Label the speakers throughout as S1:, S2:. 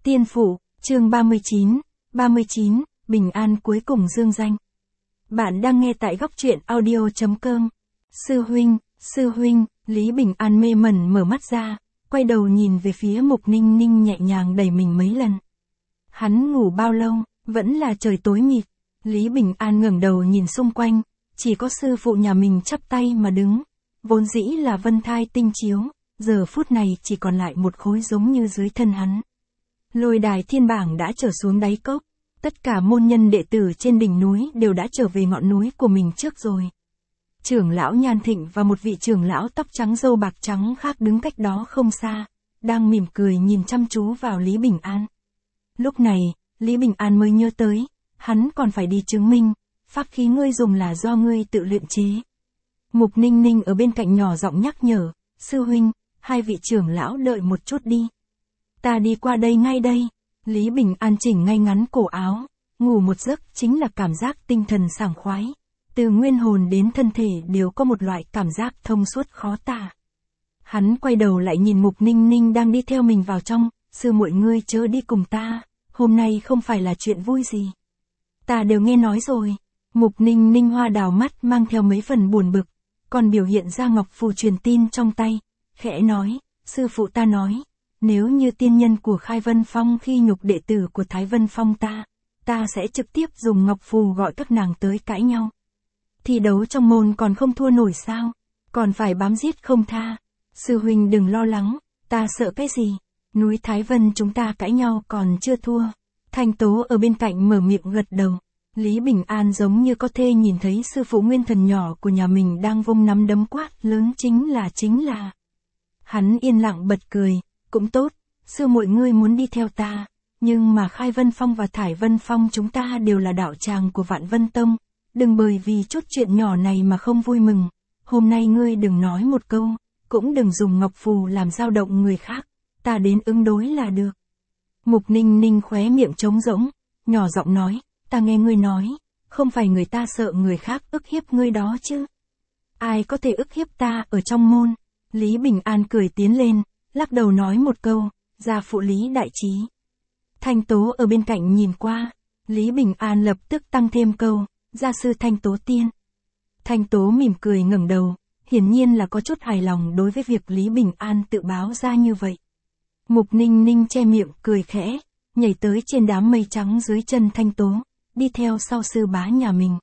S1: Tiên Phụ, chương 39, Bình An cuối cùng dương danh. Bạn đang nghe tại góc truyện audio.com. Sư huynh, Lý Bình An mê mẩn mở mắt ra, quay đầu nhìn về phía Mục Ninh Ninh nhẹ nhàng đẩy mình mấy lần. Hắn ngủ bao lâu, vẫn là trời tối mịt. Lý Bình An ngẩng đầu nhìn xung quanh, chỉ có sư phụ nhà mình chắp tay mà đứng. Vốn dĩ là vân thai tinh chiếu, giờ phút này chỉ còn lại một khối giống như dưới thân hắn. Lôi đài thiên bảng đã trở xuống đáy cốc, tất cả môn nhân đệ tử trên đỉnh núi đều đã trở về ngọn núi của mình trước rồi. Trưởng lão Nhan Thịnh và một vị trưởng lão tóc trắng râu bạc trắng khác đứng cách đó không xa, đang mỉm cười nhìn chăm chú vào Lý Bình An. Lúc này, Lý Bình An mới nhớ tới, hắn còn phải đi chứng minh, pháp khí ngươi dùng là do ngươi tự luyện chế. Mục Ninh Ninh ở bên cạnh nhỏ giọng nhắc nhở, sư huynh, hai vị trưởng lão đợi một chút đi. Ta đi qua đây ngay đây. Lý Bình An chỉnh ngay ngắn cổ áo, ngủ một giấc chính là cảm giác tinh thần sảng khoái. Từ nguyên hồn đến thân thể đều có một loại cảm giác thông suốt khó tả. Hắn quay đầu lại nhìn Mục Ninh Ninh đang đi theo mình vào trong, sư muội ngươi chớ đi cùng ta, hôm nay không phải là chuyện vui gì. Ta đều nghe nói rồi. Mục Ninh Ninh hoa đào mắt mang theo mấy phần buồn bực, còn biểu hiện ra ngọc phù truyền tin trong tay, khẽ nói, sư phụ ta nói, nếu như tiên nhân của Khai Vân Phong khi nhục đệ tử của Thái Vân Phong ta sẽ trực tiếp dùng ngọc phù gọi các nàng tới cãi nhau. Thi đấu trong môn còn không thua nổi sao, còn phải bám giết không tha. Sư huynh đừng lo lắng, ta sợ cái gì, núi Thái Vân chúng ta cãi nhau còn chưa thua. Thanh Tố ở bên cạnh mở miệng gật đầu. Lý Bình An giống như có thể nhìn thấy sư phụ nguyên thần nhỏ của nhà mình đang vung nắm đấm quát lớn chính là. Hắn yên lặng bật cười, cũng tốt, sư muội ngươi muốn đi theo ta, nhưng mà Khai Vân Phong và Thải Vân Phong chúng ta đều là đạo tràng của Vạn Vân Tông, đừng bởi vì chút chuyện nhỏ này mà không vui mừng, hôm nay ngươi đừng nói một câu, cũng đừng dùng ngọc phù làm dao động người khác, ta đến ứng đối là được. Mục Ninh Ninh khóe miệng trống rỗng, nhỏ giọng nói, ta nghe ngươi nói, không phải người ta sợ người khác ức hiếp ngươi đó chứ. Ai có thể ức hiếp ta ở trong môn? Lý Bình An cười tiến lên, lắc đầu nói một câu, gia phụ Lý đại trí. Thanh Tố ở bên cạnh nhìn qua, Lý Bình An lập tức tăng thêm câu, gia sư Thanh Tố tiên. Thanh Tố mỉm cười ngẩng đầu, hiển nhiên là có chút hài lòng đối với việc Lý Bình An tự báo ra như vậy. Mục Ninh Ninh che miệng cười khẽ, nhảy tới trên đám mây trắng dưới chân Thanh Tố, đi theo sau sư bá nhà mình.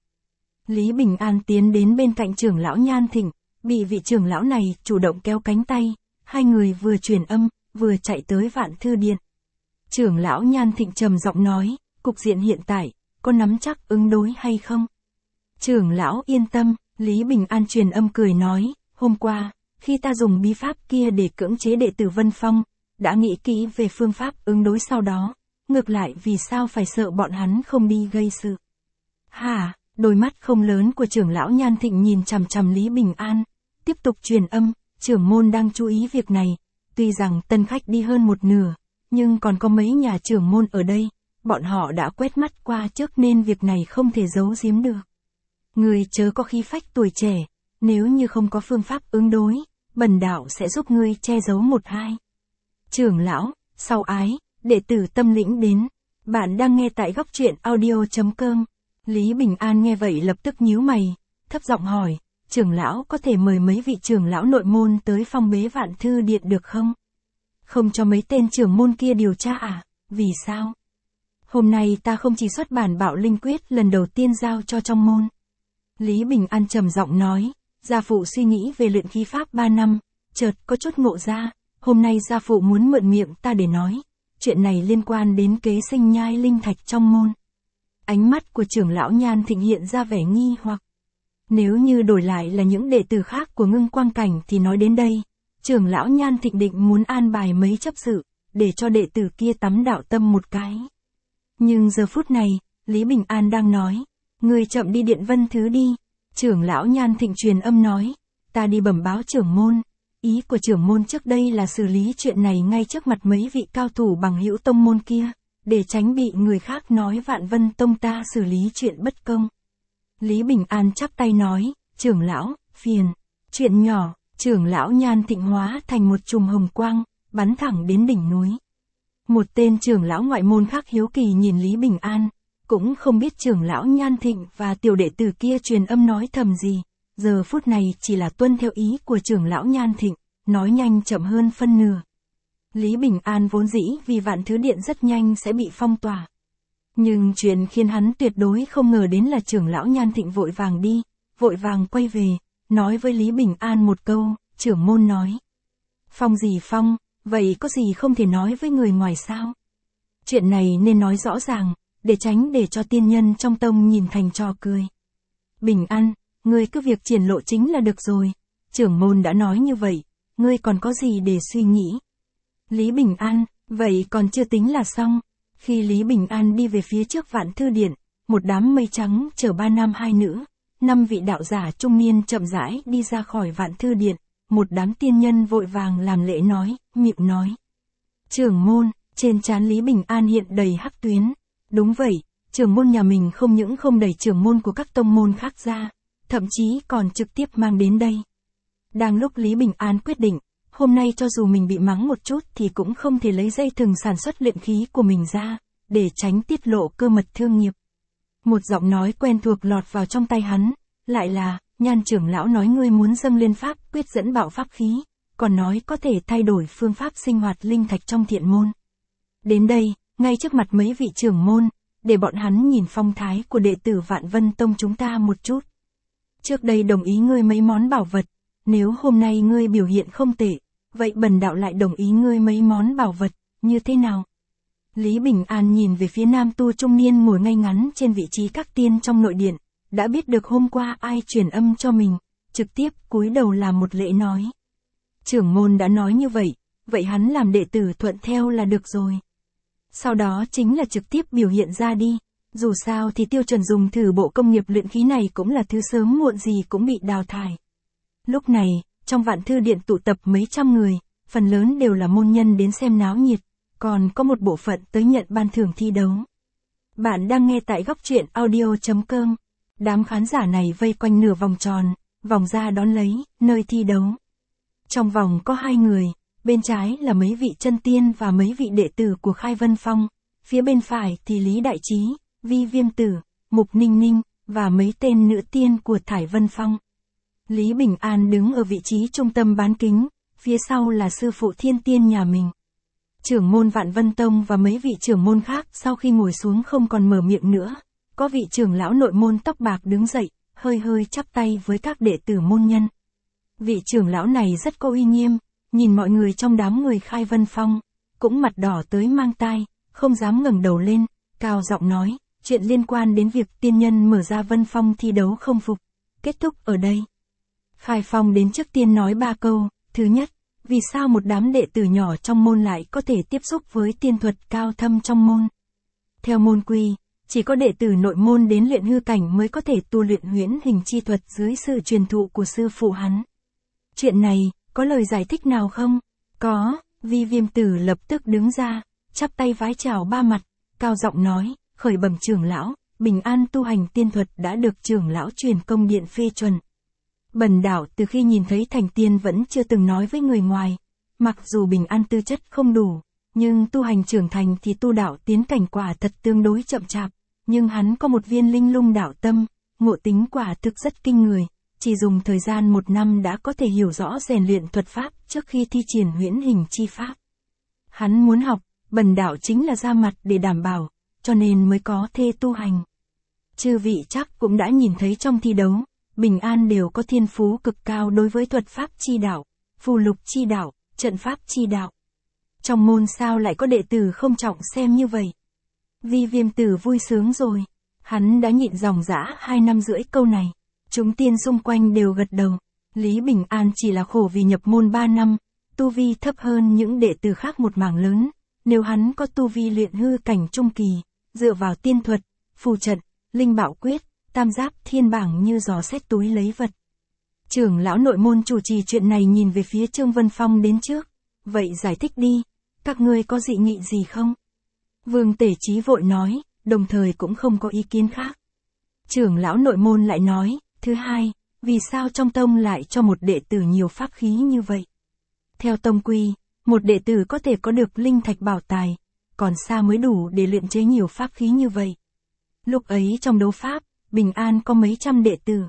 S1: Lý Bình An tiến đến bên cạnh trưởng lão Nhan Thịnh, bị vị trưởng lão này chủ động kéo cánh tay, hai người vừa truyền âm, vừa chạy tới Vạn Thư Điện. Trưởng lão Nhan Thịnh trầm giọng nói, cục diện hiện tại, có nắm chắc ứng đối hay không? Trưởng lão yên tâm, Lý Bình An truyền âm cười nói, hôm qua, khi ta dùng bí pháp kia để cưỡng chế đệ tử Vân Phong, đã nghĩ kỹ về phương pháp ứng đối sau đó, ngược lại vì sao phải sợ bọn hắn không đi gây sự. Hả, đôi mắt không lớn của trưởng lão Nhan Thịnh nhìn chằm chằm Lý Bình An, tiếp tục truyền âm, trưởng môn đang chú ý việc này, tuy rằng tân khách đi hơn một nửa, nhưng còn có mấy nhà trưởng môn ở đây, bọn họ đã quét mắt qua trước nên việc này không thể giấu giếm được. Ngươi chớ có khí phách tuổi trẻ, nếu như không có phương pháp ứng đối, bần đạo sẽ giúp ngươi che giấu một hai. Trưởng lão, sau ái, đệ tử Tâm Lĩnh đến, bạn đang nghe tại góc truyện audio.com. Lý Bình An nghe vậy lập tức nhíu mày, thấp giọng hỏi, trưởng lão có thể mời mấy vị trưởng lão nội môn tới phong bế Vạn Thư Điện được không? Không cho mấy tên trưởng môn kia điều tra à? Vì sao? Hôm nay ta không chỉ xuất bản Bạo Linh Quyết lần đầu tiên giao cho trong môn. Lý Bình An trầm giọng nói, gia phụ suy nghĩ về luyện khí pháp 3 năm, chợt có chút ngộ ra, hôm nay gia phụ muốn mượn miệng ta để nói, chuyện này liên quan đến kế sinh nhai linh thạch trong môn. Ánh mắt của trưởng lão Nhan Thịnh hiện ra vẻ nghi hoặc. Nếu như đổi lại là những đệ tử khác của Ngưng Quang Cảnh thì nói đến đây, trưởng lão Nhan Thịnh định muốn an bài mấy chấp sự, để cho đệ tử kia tắm đạo tâm một cái. Nhưng giờ phút này, Lý Bình An đang nói, người chậm đi Điện Vân Thứ đi. Trưởng lão Nhan Thịnh truyền âm nói, ta đi bẩm báo trưởng môn. Ý của trưởng môn trước đây là xử lý chuyện này ngay trước mặt mấy vị cao thủ bằng hữu tông môn kia, để tránh bị người khác nói Vạn Vân Tông ta xử lý chuyện bất công. Lý Bình An chắp tay nói, trưởng lão, phiền, chuyện nhỏ. Trưởng lão Nhan Thịnh hóa thành một chùm hồng quang, bắn thẳng đến đỉnh núi. Một tên trưởng lão ngoại môn khác hiếu kỳ nhìn Lý Bình An, cũng không biết trưởng lão Nhan Thịnh và tiểu đệ tử kia truyền âm nói thầm gì, giờ phút này chỉ là tuân theo ý của trưởng lão Nhan Thịnh, nói nhanh chậm hơn phân nửa. Lý Bình An vốn dĩ vì Vạn Thứ Điện rất nhanh sẽ bị phong tỏa. Nhưng chuyện khiến hắn tuyệt đối không ngờ đến là trưởng lão Nhan Thịnh vội vàng đi, vội vàng quay về, nói với Lý Bình An một câu, trưởng môn nói. Phong gì phong, vậy có gì không thể nói với người ngoài sao? Chuyện này nên nói rõ ràng, để tránh để cho tiên nhân trong tông nhìn thành trò cười. Bình An, ngươi cứ việc triển lộ chính là được rồi, trưởng môn đã nói như vậy, ngươi còn có gì để suy nghĩ? Lý Bình An, vậy còn chưa tính là xong. Khi Lý Bình An đi về phía trước Vạn Thư Điện, một đám mây trắng chở 3 nam 2 nữ, 5 vị đạo giả trung niên chậm rãi đi ra khỏi Vạn Thư Điện, một đám tiên nhân vội vàng làm lễ nói, miệng nói. Trưởng môn, trên trán Lý Bình An hiện đầy hắc tuyến. Đúng vậy, trưởng môn nhà mình không những không đẩy trưởng môn của các tông môn khác ra, thậm chí còn trực tiếp mang đến đây. Đang lúc Lý Bình An quyết định, hôm nay cho dù mình bị mắng một chút thì cũng không thể lấy dây thừng sản xuất luyện khí của mình ra, để tránh tiết lộ cơ mật thương nghiệp. Một giọng nói quen thuộc lọt vào trong tay hắn, lại là, Nhan trưởng lão nói ngươi muốn dâng lên pháp quyết dẫn bạo pháp khí, còn nói có thể thay đổi phương pháp sinh hoạt linh thạch trong thiện môn. Đến đây, ngay trước mặt mấy vị trưởng môn, để bọn hắn nhìn phong thái của đệ tử Vạn Vân Tông chúng ta một chút. Trước đây đồng ý ngươi mấy món bảo vật, nếu hôm nay ngươi biểu hiện không tệ, vậy bần đạo lại đồng ý ngươi mấy món bảo vật, như thế nào? Lý Bình An nhìn về phía nam tu trung niên ngồi ngay ngắn trên vị trí các tiên trong nội điện, đã biết được hôm qua ai truyền âm cho mình, trực tiếp cúi đầu làm một lễ nói. Trưởng môn đã nói như vậy, vậy hắn làm đệ tử thuận theo là được rồi. Sau đó chính là trực tiếp biểu hiện ra đi, dù sao thì tiêu chuẩn dùng thử bộ công nghiệp luyện khí này cũng là thứ sớm muộn gì cũng bị đào thải. Lúc này, trong Vạn Thư Điện tụ tập mấy trăm người, phần lớn đều là môn nhân đến xem náo nhiệt, còn có một bộ phận tới nhận ban thưởng thi đấu. Bạn đang nghe tại góc truyện audio.com. Đám khán giả này vây quanh nửa vòng tròn, vòng ra đón lấy, nơi thi đấu. Trong vòng có 2 người, bên trái là mấy vị chân tiên và mấy vị đệ tử của Khai Vân Phong, phía bên phải thì Lý Đại Trí, Vi Viêm Tử, Mục Ninh Ninh, và mấy tên nữ tiên của Thải Vân Phong. Lý Bình An đứng ở vị trí trung tâm bán kính, phía sau là sư phụ thiên tiên nhà mình. Trưởng môn Vạn Vân Tông và mấy vị trưởng môn khác sau khi ngồi xuống không còn mở miệng nữa. Có vị trưởng lão nội môn tóc bạc đứng dậy, hơi hơi chắp tay với các đệ tử môn nhân. Vị trưởng lão này rất có uy nghiêm, nhìn mọi người trong đám người Khai Vân Phong, cũng mặt đỏ tới mang tai, không dám ngẩng đầu lên, cao giọng nói, chuyện liên quan đến việc tiên nhân mở ra Vân Phong thi đấu không phục, kết thúc ở đây. Khai Phong đến trước tiên nói 3 câu, thứ nhất, vì sao một đám đệ tử nhỏ trong môn lại có thể tiếp xúc với tiên thuật cao thâm trong môn? Theo môn quy, chỉ có đệ tử nội môn đến luyện hư cảnh mới có thể tu luyện huyễn hình chi thuật dưới sự truyền thụ của sư phụ hắn. Chuyện này, có lời giải thích nào không? Có, Vi Viêm Tử lập tức đứng ra, chắp tay vái chào 3 mặt, cao giọng nói, khởi bẩm trưởng lão, Bình An tu hành tiên thuật đã được trưởng lão truyền công điện phê chuẩn. Bần đạo từ khi nhìn thấy thành tiên vẫn chưa từng nói với người ngoài, mặc dù Bình An tư chất không đủ, nhưng tu hành trưởng thành thì tu đạo tiến cảnh quả thật tương đối chậm chạp, nhưng hắn có một viên linh lung đạo tâm, ngộ tính quả thực rất kinh người, chỉ dùng thời gian 1 năm đã có thể hiểu rõ rèn luyện thuật pháp trước khi thi triển huyễn hình chi pháp. Hắn muốn học, bần đạo chính là ra mặt để đảm bảo, cho nên mới có thê tu hành. Chư vị chắc cũng đã nhìn thấy trong thi đấu, Bình An đều có thiên phú cực cao đối với thuật pháp chi đạo, phù lục chi đạo, trận pháp chi đạo. Trong môn sao lại có đệ tử không trọng xem như vậy? Vi Viêm Tử vui sướng rồi, hắn đã nhịn dòng dã 2 năm rưỡi câu này. Chúng tiên xung quanh đều gật đầu. Lý Bình An chỉ là khổ vì nhập môn 3 năm, tu vi thấp hơn những đệ tử khác một mảng lớn. Nếu hắn có tu vi luyện hư cảnh trung kỳ, dựa vào tiên thuật, phù trận, linh bảo quyết, tam giáp thiên bảng như giò xét túi lấy vật. Trưởng lão nội môn chủ trì chuyện này nhìn về phía Trương Vân Phong đến trước. Vậy giải thích đi, các ngươi có dị nghị gì không? Vương Tể Chí vội nói, đồng thời cũng không có ý kiến khác. Trưởng lão nội môn lại nói, thứ hai, vì sao trong tông lại cho một đệ tử nhiều pháp khí như vậy? Theo tông quy, một đệ tử có thể có được linh thạch bảo tài, còn xa mới đủ để luyện chế nhiều pháp khí như vậy. Lúc ấy trong đấu pháp, Bình An có mấy trăm đệ tử.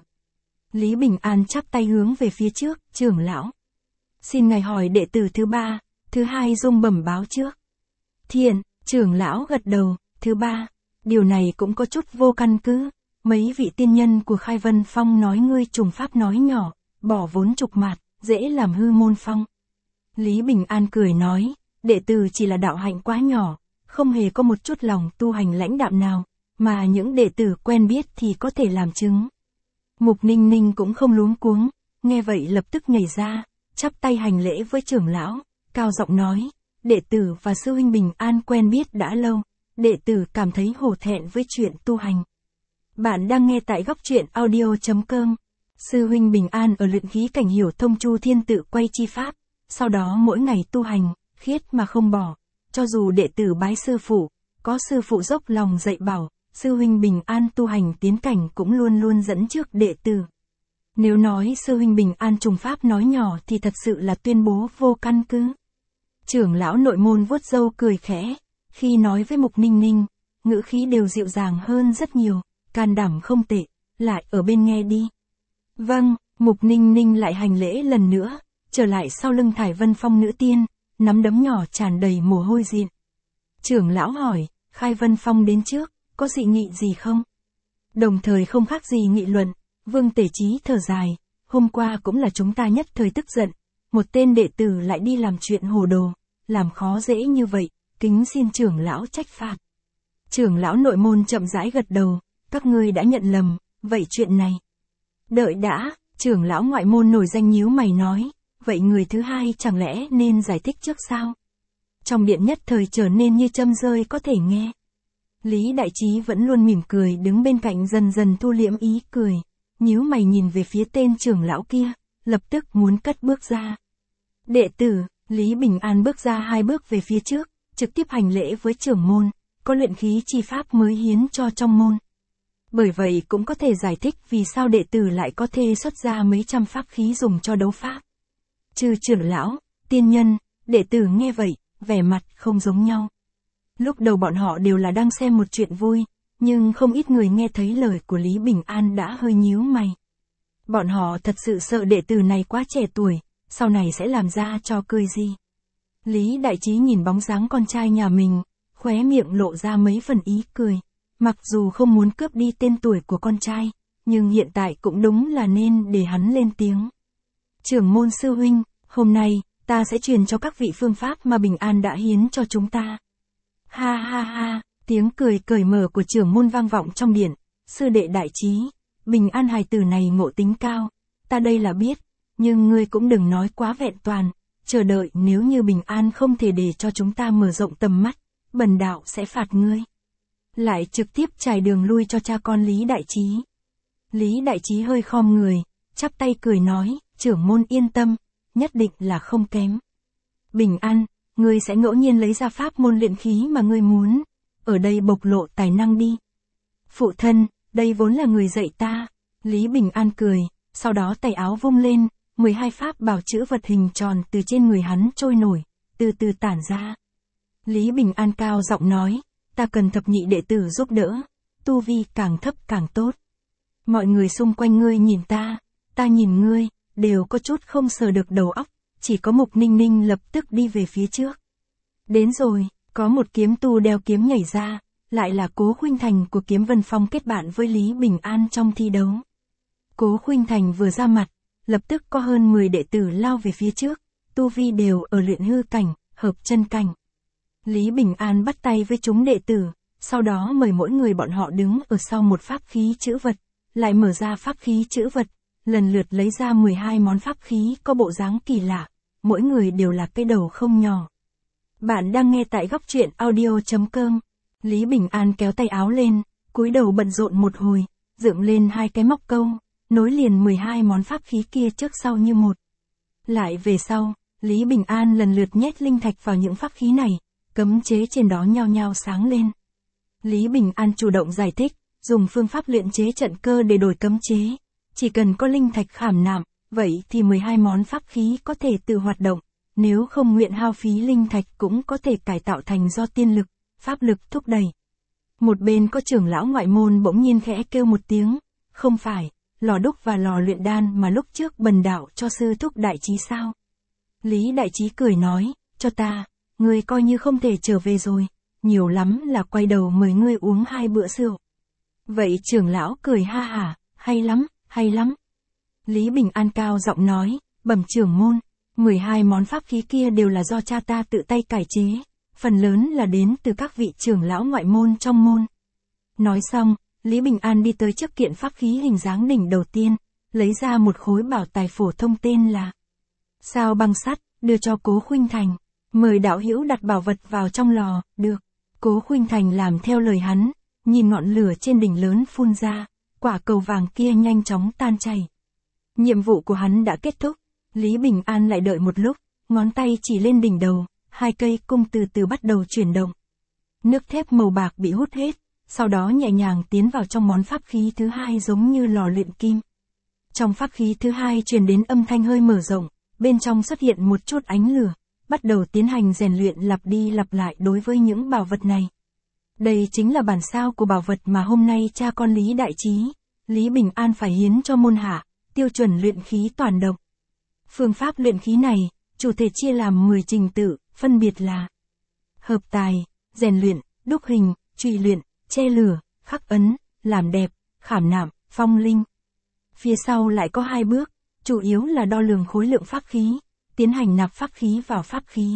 S1: Lý Bình An chắp tay hướng về phía trước, trưởng lão. Xin ngài hỏi đệ tử thứ 3, thứ 2 dung bẩm báo trước. Thiện, trưởng lão gật đầu, thứ 3, điều này cũng có chút vô căn cứ. Mấy vị tiên nhân của Khai Vân Phong nói ngươi trùng pháp nói nhỏ, bỏ vốn trục mạt, dễ làm hư môn phong. Lý Bình An cười nói, đệ tử chỉ là đạo hạnh quá nhỏ, không hề có một chút lòng tu hành lãnh đạm nào, mà những đệ tử quen biết thì có thể làm chứng. Mục Ninh Ninh cũng không luống cuống, nghe vậy lập tức nhảy ra, chắp tay hành lễ với trưởng lão, cao giọng nói, đệ tử và sư huynh Bình An quen biết đã lâu, đệ tử cảm thấy hổ thẹn với chuyện tu hành. Bạn đang nghe tại góc truyện audio.com. Sư huynh Bình An ở luyện khí cảnh hiểu thông Chu Thiên tự quay chi pháp, sau đó mỗi ngày tu hành, khiết mà không bỏ, cho dù đệ tử bái sư phụ, có sư phụ dốc lòng dạy bảo, sư huynh Bình An tu hành tiến cảnh cũng luôn luôn dẫn trước đệ tử. Nếu nói sư huynh Bình An trùng pháp nói nhỏ thì thật sự là tuyên bố vô căn cứ. Trưởng lão nội môn vuốt râu cười khẽ, khi nói với Mục Ninh Ninh, ngữ khí đều dịu dàng hơn rất nhiều, can đảm không tệ, lại ở bên nghe đi. Vâng, Mục Ninh Ninh lại hành lễ lần nữa, trở lại sau lưng Thải Vân Phong nữ tiên, nắm đấm nhỏ tràn đầy mồ hôi dịn. Trưởng lão hỏi, Khai Vân Phong đến trước, có dị nghị gì không? Đồng thời không khác gì nghị luận, Vương Tể Chí thở dài, hôm qua cũng là chúng ta nhất thời tức giận, một tên đệ tử lại đi làm chuyện hồ đồ, làm khó dễ như vậy, kính xin trưởng lão trách phạt. Trưởng lão nội môn chậm rãi gật đầu, các ngươi đã nhận lầm, vậy chuyện này. Đợi đã, trưởng lão ngoại môn nổi danh nhíu mày nói, vậy người thứ 2 chẳng lẽ nên giải thích trước sao? Trong điện nhất thời trở nên như châm rơi có thể nghe. Lý Đại Trí vẫn luôn mỉm cười đứng bên cạnh dần dần thu liễm ý cười, nhíu mày nhìn về phía tên trưởng lão kia, lập tức muốn cất bước ra. Đệ tử, Lý Bình An bước ra 2 bước về phía trước, trực tiếp hành lễ với trưởng môn, có luyện khí chi pháp mới hiến cho trong môn. Bởi vậy cũng có thể giải thích vì sao đệ tử lại có thể xuất ra mấy trăm pháp khí dùng cho đấu pháp. Trừ trưởng lão, tiên nhân, đệ tử nghe vậy, vẻ mặt không giống nhau. Lúc đầu bọn họ đều là đang xem một chuyện vui, nhưng không ít người nghe thấy lời của Lý Bình An đã hơi nhíu mày. Bọn họ thật sự sợ đệ tử này quá trẻ tuổi, sau này sẽ làm ra trò cười gì. Lý Đại Trí nhìn bóng dáng con trai nhà mình, khóe miệng lộ ra mấy phần ý cười. Mặc dù không muốn cướp đi tên tuổi của con trai, nhưng hiện tại cũng đúng là nên để hắn lên tiếng. Trưởng môn sư huynh, hôm nay, ta sẽ truyền cho các vị phương pháp mà Bình An đã hiến cho chúng ta. Ha ha ha, tiếng cười cởi mở của trưởng môn vang vọng trong điện, sư đệ Đại Trí, Bình An hài tử này ngộ tính cao, ta đây là biết, nhưng ngươi cũng đừng nói quá vẹn toàn, chờ đợi nếu như Bình An không thể để cho chúng ta mở rộng tầm mắt, bần đạo sẽ phạt ngươi. Lại trực tiếp trải đường lui cho cha con Lý Đại Trí. Lý Đại Trí hơi khom người, chắp tay cười nói, trưởng môn yên tâm, nhất định là không kém. Bình An, ngươi sẽ ngẫu nhiên lấy ra pháp môn luyện khí mà ngươi muốn, ở đây bộc lộ tài năng đi. Phụ thân, đây vốn là người dạy ta. Lý Bình An cười, sau đó tay áo vung lên, 12 pháp bảo chữ vật hình tròn từ trên người hắn trôi nổi, từ từ tản ra. Lý Bình An cao giọng nói, ta cần thập nhị đệ tử giúp đỡ, tu vi càng thấp càng tốt. Mọi người xung quanh ngươi nhìn ta nhìn ngươi, đều có chút không sờ được đầu óc, chỉ có Mục Ninh Ninh lập tức đi về phía trước. Đến rồi, có một kiếm tu đeo kiếm nhảy ra, lại là Cố Khuynh Thành của Kiếm Vân Phong kết bạn với Lý Bình An trong thi đấu. Cố Khuynh Thành vừa ra mặt, lập tức có hơn 10 đệ tử lao về phía trước, tu vi đều ở luyện hư cảnh, hợp chân cảnh. Lý Bình An bắt tay với chúng đệ tử, sau đó mời mỗi người bọn họ đứng ở sau một pháp khí chữ vật, lại mở ra pháp khí chữ vật, lần lượt lấy ra 12 món pháp khí có bộ dáng kỳ lạ, mỗi người đều là cái đầu không nhỏ. Bạn đang nghe tại góc truyện audio.com. Lý Bình An kéo tay áo lên, cúi đầu bận rộn một hồi, dựng lên 2 cái móc câu, nối liền 12 món pháp khí kia trước sau như một. Lại về sau, Lý Bình An lần lượt nhét linh thạch vào những pháp khí này, cấm chế trên đó nhao nhao sáng lên. Lý Bình An chủ động giải thích, dùng phương pháp luyện chế trận cơ để đổi cấm chế. Chỉ cần có linh thạch khảm nạm, vậy thì 12 món pháp khí có thể tự hoạt động. Nếu không nguyện hao phí linh thạch cũng có thể cải tạo thành do tiên lực, pháp lực thúc đẩy. Một bên có trưởng lão ngoại môn bỗng nhiên khẽ kêu một tiếng, không phải, lò đúc và lò luyện đan mà lúc trước bần đạo cho sư thúc Đại Trí sao? Lý Đại Trí cười nói, cho ta, ngươi coi như không thể trở về rồi, nhiều lắm là quay đầu mời ngươi uống 2 bữa rượu. Vậy trưởng lão cười ha hả, hay lắm, hay lắm. Lý Bình An cao giọng nói, bẩm trưởng môn, 12 món pháp khí kia đều là do cha ta tự tay cải chế, phần lớn là đến từ các vị trưởng lão ngoại môn trong môn. Nói xong, Lý Bình An đi tới trước kiện pháp khí hình dáng đỉnh đầu tiên, lấy ra một khối bảo tài phổ thông tên là Sao Băng Sắt, đưa cho Cố Khuynh Thành, mời đạo hữu đặt bảo vật vào trong lò, được. Cố Khuynh Thành làm theo lời hắn, nhìn ngọn lửa trên đỉnh lớn phun ra, quả cầu vàng kia nhanh chóng tan chảy. Nhiệm vụ của hắn đã kết thúc, Lý Bình An lại đợi một lúc, ngón tay chỉ lên đỉnh đầu, 2 cây cung từ từ bắt đầu chuyển động. Nước thép màu bạc bị hút hết, sau đó nhẹ nhàng tiến vào trong món pháp khí thứ 2 giống như lò luyện kim. Trong pháp khí thứ 2 truyền đến âm thanh hơi mở rộng, bên trong xuất hiện một chút ánh lửa, bắt đầu tiến hành rèn luyện lặp đi lặp lại đối với những bảo vật này. Đây chính là bản sao của bảo vật mà hôm nay cha con Lý Đại Trí, Lý Bình An phải hiến cho môn hạ, tiêu chuẩn luyện khí toàn độc. Phương pháp luyện khí này, chủ thể chia làm 10 trình tự, phân biệt là hợp tài, rèn luyện, đúc hình, trùy luyện, che lửa, khắc ấn, làm đẹp, khảm nạm, phong linh. Phía sau lại có 2 bước, chủ yếu là đo lường khối lượng pháp khí, tiến hành nạp pháp khí vào pháp khí.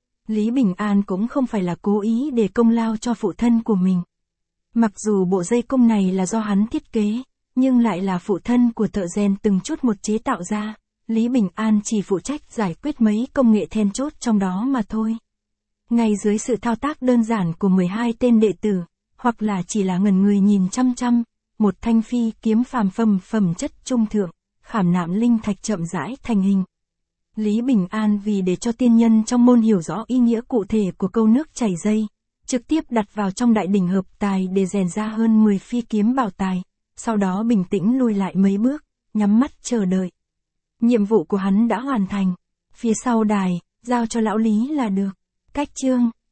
S1: Lý Bình An cũng không phải là cố ý để công lao cho phụ thân của mình. Mặc dù bộ dây cung này là do hắn thiết kế, nhưng lại là phụ thân của thợ rèn từng chút một chế tạo ra. Lý Bình An chỉ phụ trách giải quyết mấy công nghệ then chốt trong đó mà thôi. Ngay dưới sự thao tác đơn giản của 12 tên đệ tử, hoặc là chỉ là ngẩn người nhìn chăm chăm, một thanh phi kiếm phàm phẩm chất trung thượng, khảm nạm linh thạch chậm rãi thành hình. Lý Bình An vì để cho tiên nhân trong môn hiểu rõ ý nghĩa cụ thể của câu nước chảy dây, trực tiếp đặt vào trong đại đỉnh hợp tài để rèn ra hơn 10 phi kiếm bảo tài, sau đó bình tĩnh lùi lại mấy bước, nhắm mắt chờ đợi. Nhiệm vụ của hắn đã hoàn thành, phía sau đài, giao cho lão Lý là được. Cách chương